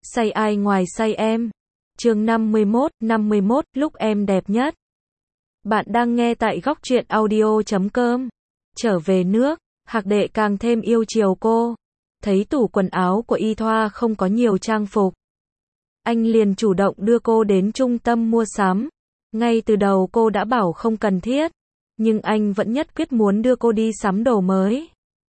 Say ai ngoài say em. Chương 51, lúc em đẹp nhất. Bạn đang nghe tại góc truyện audio.com. Trở về nước, Hạc Đệ càng thêm yêu chiều cô. Thấy tủ quần áo của Y Thoa không có nhiều trang phục, anh liền chủ động đưa cô đến trung tâm mua sắm. Ngay từ đầu cô đã bảo không cần thiết, nhưng anh vẫn nhất quyết muốn đưa cô đi sắm đồ mới.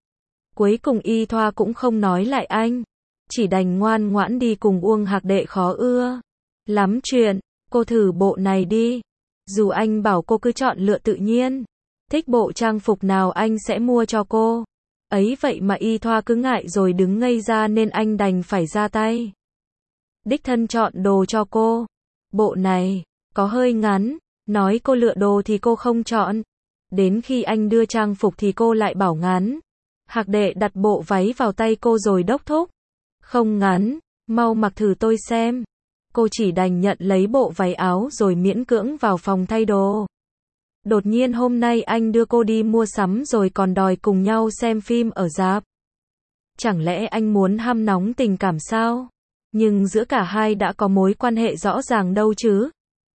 Cuối cùng Y Thoa cũng không nói lại anh, chỉ đành ngoan ngoãn đi cùng Uông Hạc Đệ khó ưa lắm chuyện. Cô thử bộ này đi. Dù anh bảo cô cứ chọn lựa tự nhiên, thích bộ trang phục nào anh sẽ mua cho cô. Ấy vậy mà Y Thoa cứ ngại rồi đứng ngây ra nên anh đành phải ra tay. Đích thân chọn đồ cho cô. Bộ này có hơi ngắn, nói cô lựa đồ thì cô không chọn. Đến khi anh đưa trang phục thì cô lại bảo ngắn. Hạc Đệ đặt bộ váy vào tay cô rồi đốc thúc. Không ngắn, mau mặc thử tôi xem. Cô chỉ đành nhận lấy bộ váy áo rồi miễn cưỡng vào phòng thay đồ. Đột nhiên hôm nay anh đưa cô đi mua sắm rồi còn đòi cùng nhau xem phim ở rạp. Chẳng lẽ anh muốn hâm nóng tình cảm sao? Nhưng giữa cả hai đã có mối quan hệ rõ ràng đâu chứ.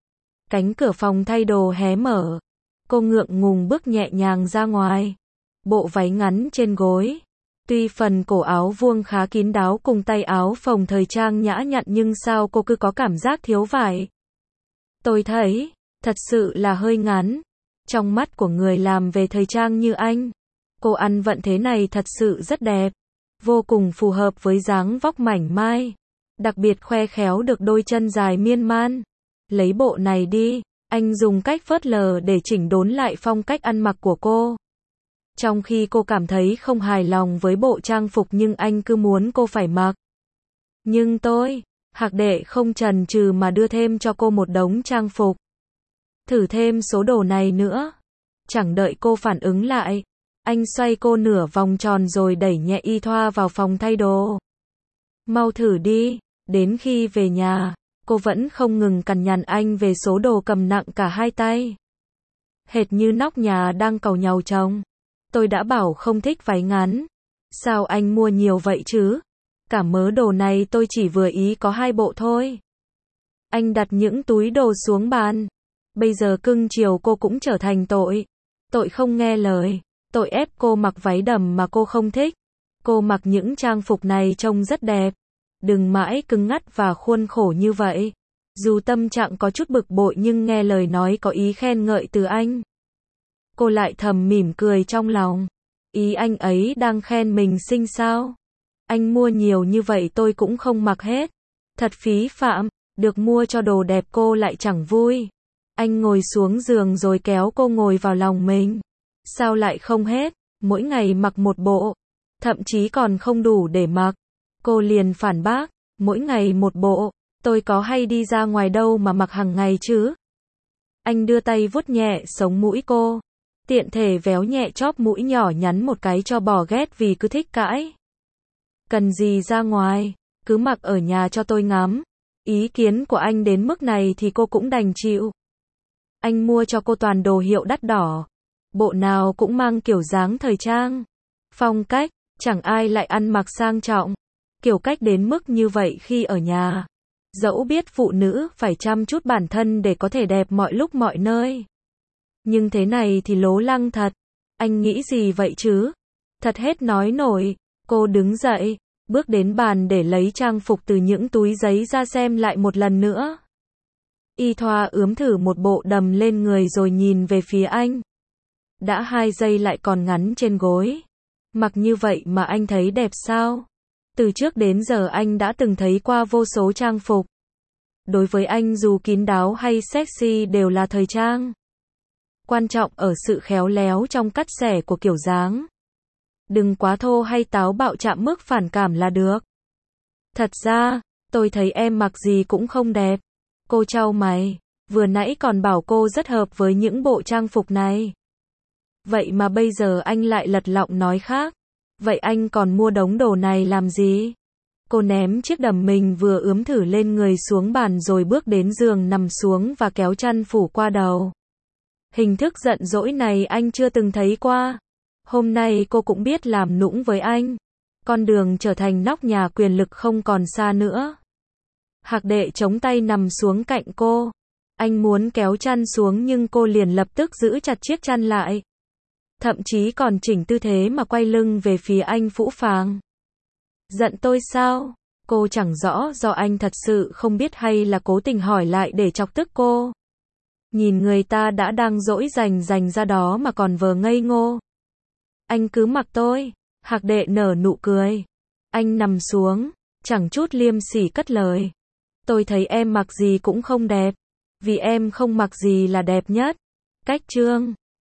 Cánh cửa phòng thay đồ hé mở. Cô ngượng ngùng bước nhẹ nhàng ra ngoài. Bộ váy ngắn trên gối. Tuy phần cổ áo vuông khá kín đáo cùng tay áo phồng thời trang nhã nhặn nhưng sao cô cứ có cảm giác thiếu vải. Tôi thấy, thật sự là hơi ngắn. Trong mắt của người làm về thời trang như anh, cô ăn vận thế này thật sự rất đẹp. Vô cùng phù hợp với dáng vóc mảnh mai. Đặc biệt khoe khéo được đôi chân dài miên man. Lấy bộ này đi, anh dùng cách phớt lờ để chỉnh đốn lại phong cách ăn mặc của cô. Trong khi cô cảm thấy không hài lòng với bộ trang phục nhưng anh cứ muốn cô phải mặc. Nhưng Hạc Đệ không chần chừ mà đưa thêm cho cô một đống trang phục. Thử thêm số đồ này nữa. Chẳng đợi cô phản ứng lại, anh xoay cô nửa vòng tròn rồi đẩy nhẹ Y Thoa vào phòng thay đồ. Mau thử đi. Đến khi về nhà, cô vẫn không ngừng cằn nhằn anh về số đồ cầm nặng cả hai tay. Hệt như nóc nhà đang càu nhàu chồng. Tôi đã bảo không thích váy ngắn. Sao anh mua nhiều vậy chứ? Cả mớ đồ này tôi chỉ vừa ý có 2 bộ thôi. Anh đặt những túi đồ xuống bàn. Bây giờ cưng chiều cô cũng trở thành tội. Tội không nghe lời. Tội ép cô mặc váy đầm mà cô không thích. Cô mặc những trang phục này trông rất đẹp. Đừng mãi cứng ngắt và khuôn khổ như vậy. Dù tâm trạng có chút bực bội nhưng nghe lời nói có ý khen ngợi từ anh, cô lại thầm mỉm cười trong lòng. Ý anh ấy đang khen mình xinh sao? Anh mua nhiều như vậy tôi cũng không mặc hết. Thật phí phạm, được mua cho đồ đẹp cô lại chẳng vui. Anh ngồi xuống giường rồi kéo cô ngồi vào lòng mình. Sao lại không hết? Mỗi ngày mặc một bộ, thậm chí còn không đủ để mặc. Cô liền phản bác, mỗi ngày một bộ, tôi có hay đi ra ngoài đâu mà mặc hàng ngày chứ? Anh đưa tay vuốt nhẹ sống mũi cô, tiện thể véo nhẹ chóp mũi nhỏ nhắn một cái cho bỏ ghét vì cứ thích cãi. Cần gì ra ngoài, cứ mặc ở nhà cho tôi ngắm. Ý kiến của anh đến mức này thì cô cũng đành chịu. Anh mua cho cô toàn đồ hiệu đắt đỏ. Bộ nào cũng mang kiểu dáng thời trang, phong cách, chẳng ai lại ăn mặc sang trọng. Kiểu cách đến mức như vậy khi ở nhà. Dẫu biết phụ nữ phải chăm chút bản thân để có thể đẹp mọi lúc mọi nơi. Nhưng thế này thì lố lăng thật. Anh nghĩ gì vậy chứ? Thật hết nói nổi. Cô đứng dậy, bước đến bàn để lấy trang phục từ những túi giấy ra xem lại một lần nữa. Y Thoa ướm thử một bộ đầm lên người rồi nhìn về phía anh. Đã 2 giây lại còn ngắn trên gối. Mặc như vậy mà anh thấy đẹp sao? Từ trước đến giờ anh đã từng thấy qua vô số trang phục. Đối với anh dù kín đáo hay sexy đều là thời trang. Quan trọng ở sự khéo léo trong cắt xẻ của kiểu dáng. Đừng quá thô hay táo bạo chạm mức phản cảm là được. Thật ra, tôi thấy em mặc gì cũng không đẹp. Cô chau mày, vừa nãy còn bảo cô rất hợp với những bộ trang phục này. Vậy mà bây giờ anh lại lật lọng nói khác. Vậy anh còn mua đống đồ này làm gì? Cô ném chiếc đầm mình vừa ướm thử lên người xuống bàn rồi bước đến giường nằm xuống và kéo chăn phủ qua đầu. Hình thức giận dỗi này anh chưa từng thấy qua. Hôm nay cô cũng biết làm nũng với anh. Con đường trở thành nóc nhà quyền lực không còn xa nữa. Hạc đệ chống tay nằm xuống cạnh cô. Anh muốn kéo chăn xuống nhưng cô liền lập tức giữ chặt chiếc chăn lại. Thậm chí còn chỉnh tư thế mà quay lưng về phía anh phũ phàng. Giận tôi sao? Cô chẳng rõ do anh thật sự không biết hay là cố tình hỏi lại để chọc tức cô. Nhìn người ta đã đang dỗi dành ra đó mà còn vờ ngây ngô. Anh cứ mặc tôi. Hạc đệ nở nụ cười. Anh nằm xuống, chẳng chút liêm sỉ cất lời. Tôi thấy em mặc gì cũng không đẹp. Vì em không mặc gì là đẹp nhất. Cách chương